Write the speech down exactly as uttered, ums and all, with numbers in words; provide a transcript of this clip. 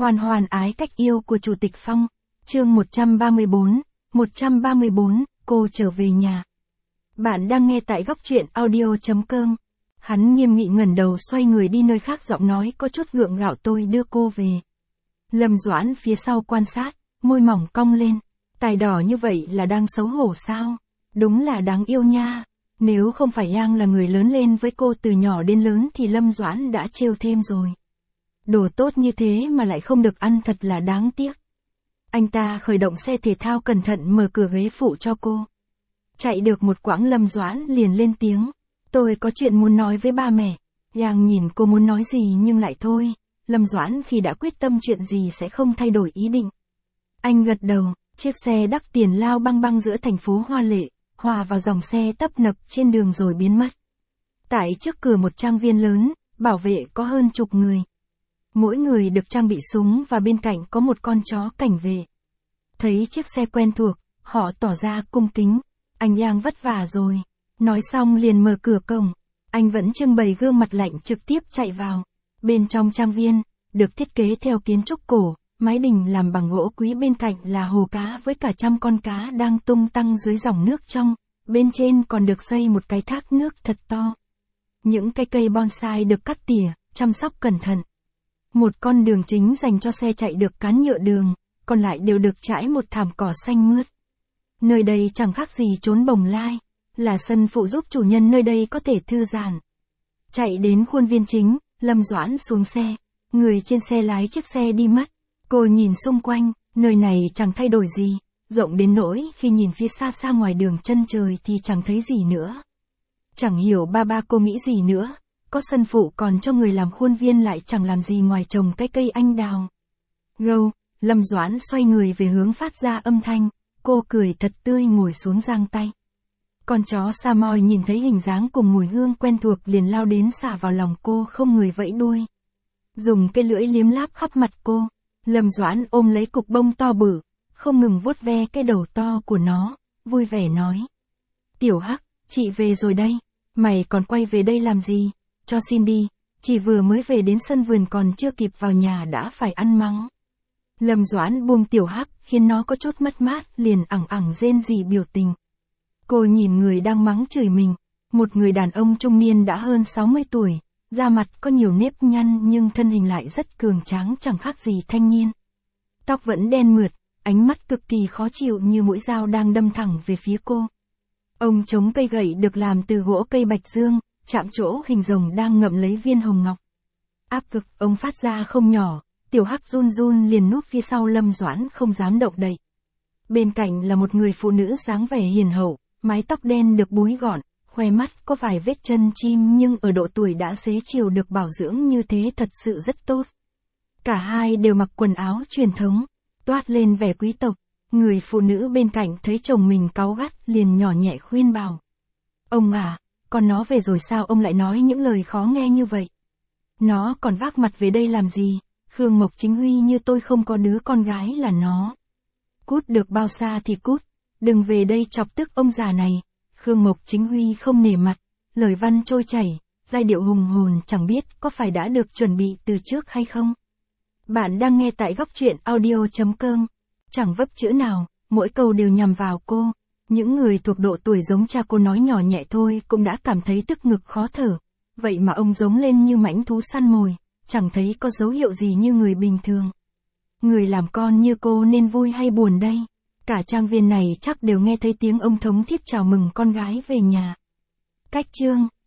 Hoàn hoàn ái cách yêu của Chủ tịch Phong, chương một trăm ba mươi bốn, một trăm ba mươi bốn, cô trở về nhà. Bạn đang nghe tại góc truyện audio chấm com. Hắn nghiêm nghị ngẩng đầu xoay người đi nơi khác, giọng nói có chút gượng gạo: tôi đưa cô về. Lâm Doãn phía sau quan sát, môi mỏng cong lên. Tài đỏ như vậy là đang xấu hổ sao? Đúng là đáng yêu nha. Nếu không phải Yang là người lớn lên với cô từ nhỏ đến lớn thì Lâm Doãn đã trêu thêm rồi. Đồ tốt như thế mà lại không được ăn, thật là đáng tiếc. Anh ta khởi động xe thể thao, cẩn thận mở cửa ghế phụ cho cô. Chạy được một quãng Lâm Doãn liền lên tiếng: tôi có chuyện muốn nói với ba mẹ. Yang nhìn cô muốn nói gì nhưng lại thôi. Lâm Doãn khi đã quyết tâm chuyện gì sẽ không thay đổi ý định. Anh gật đầu, chiếc xe đắt tiền lao băng băng giữa thành phố hoa lệ, hòa vào dòng xe tấp nập trên đường rồi biến mất. Tại trước cửa một trang viên lớn, bảo vệ có hơn chục người. Mỗi người được trang bị súng và bên cạnh có một con chó cảnh vệ. Thấy chiếc xe quen thuộc, họ tỏ ra cung kính. Anh Yang vất vả rồi. Nói xong liền mở cửa cổng. Anh vẫn trưng bày gương mặt lạnh, trực tiếp chạy vào. Bên trong trang viên, được thiết kế theo kiến trúc cổ, mái đình làm bằng gỗ quý, bên cạnh là hồ cá với cả trăm con cá đang tung tăng dưới dòng nước trong. Bên trên còn được xây một cái thác nước thật to. Những cây cây bonsai được cắt tỉa, chăm sóc cẩn thận. Một con đường chính dành cho xe chạy được cán nhựa đường, còn lại đều được trải một thảm cỏ xanh mướt. Nơi đây chẳng khác gì chốn bồng lai, là sân phụ giúp chủ nhân nơi đây có thể thư giãn. Chạy đến khuôn viên chính, Lâm Doãn xuống xe, người trên xe lái chiếc xe đi mất. Cô nhìn xung quanh, nơi này chẳng thay đổi gì, rộng đến nỗi khi nhìn phía xa xa ngoài đường chân trời thì chẳng thấy gì nữa. Chẳng hiểu ba ba cô nghĩ gì nữa. Có sân phụ còn cho người làm khuôn viên lại chẳng làm gì ngoài trồng cái cây anh đào. Gâu, Lâm Doãn xoay người về hướng phát ra âm thanh, cô cười thật tươi ngồi xuống giang tay. Con chó Samoy nhìn thấy hình dáng cùng mùi hương quen thuộc liền lao đến xả vào lòng cô, không người vẫy đuôi. Dùng cái lưỡi liếm láp khắp mặt cô, Lâm Doãn ôm lấy cục bông to bự, không ngừng vuốt ve cái đầu to của nó, vui vẻ nói: Tiểu Hắc, chị về rồi đây, mày còn quay về đây làm gì? Cho xin đi, chỉ vừa mới về đến sân vườn còn chưa kịp vào nhà đã phải ăn mắng. Lâm Doãn buông Tiểu Hắc khiến nó có chút mất mát, liền ẳng ẳng rên rỉ biểu tình. Cô nhìn người đang mắng chửi mình, một người đàn ông trung niên đã hơn sáu mươi tuổi, da mặt có nhiều nếp nhăn nhưng thân hình lại rất cường tráng, chẳng khác gì thanh niên. Tóc vẫn đen mượt, ánh mắt cực kỳ khó chịu như mũi dao đang đâm thẳng về phía cô. Ông chống cây gậy được làm từ gỗ cây bạch dương, chạm chỗ hình rồng đang ngậm lấy viên hồng ngọc. Áp lực ông phát ra không nhỏ, Tiểu Hắc run run liền núp phía sau Lâm Doãn không dám động đậy. Bên cạnh là một người phụ nữ dáng vẻ hiền hậu, mái tóc đen được búi gọn, khoe mắt có vài vết chân chim nhưng ở độ tuổi đã xế chiều được bảo dưỡng như thế thật sự rất tốt. Cả hai đều mặc quần áo truyền thống, toát lên vẻ quý tộc. Người phụ nữ bên cạnh thấy chồng mình cáu gắt liền nhỏ nhẹ khuyên bảo: Ông à, con nó về rồi sao ông lại nói những lời khó nghe như vậy? Nó còn vác mặt về đây làm gì? Khương Mộc Chính Huy như tôi không có đứa con gái là nó. Cút được bao xa thì cút, đừng về đây chọc tức ông già này. Khương Mộc Chính Huy không nể mặt, lời văn trôi chảy, giai điệu hùng hồn, chẳng biết có phải đã được chuẩn bị từ trước hay không. Bạn đang nghe tại góc truyện audio chấm com. Chẳng vấp chữ nào, mỗi câu đều nhằm vào cô. Những người thuộc độ tuổi giống cha cô nói nhỏ nhẹ thôi cũng đã cảm thấy tức ngực khó thở. Vậy mà ông giống lên như mãnh thú săn mồi, chẳng thấy có dấu hiệu gì như người bình thường. Người làm con như cô nên vui hay buồn đây? Cả trang viên này chắc đều nghe thấy tiếng ông thống thiết chào mừng con gái về nhà. Cách chương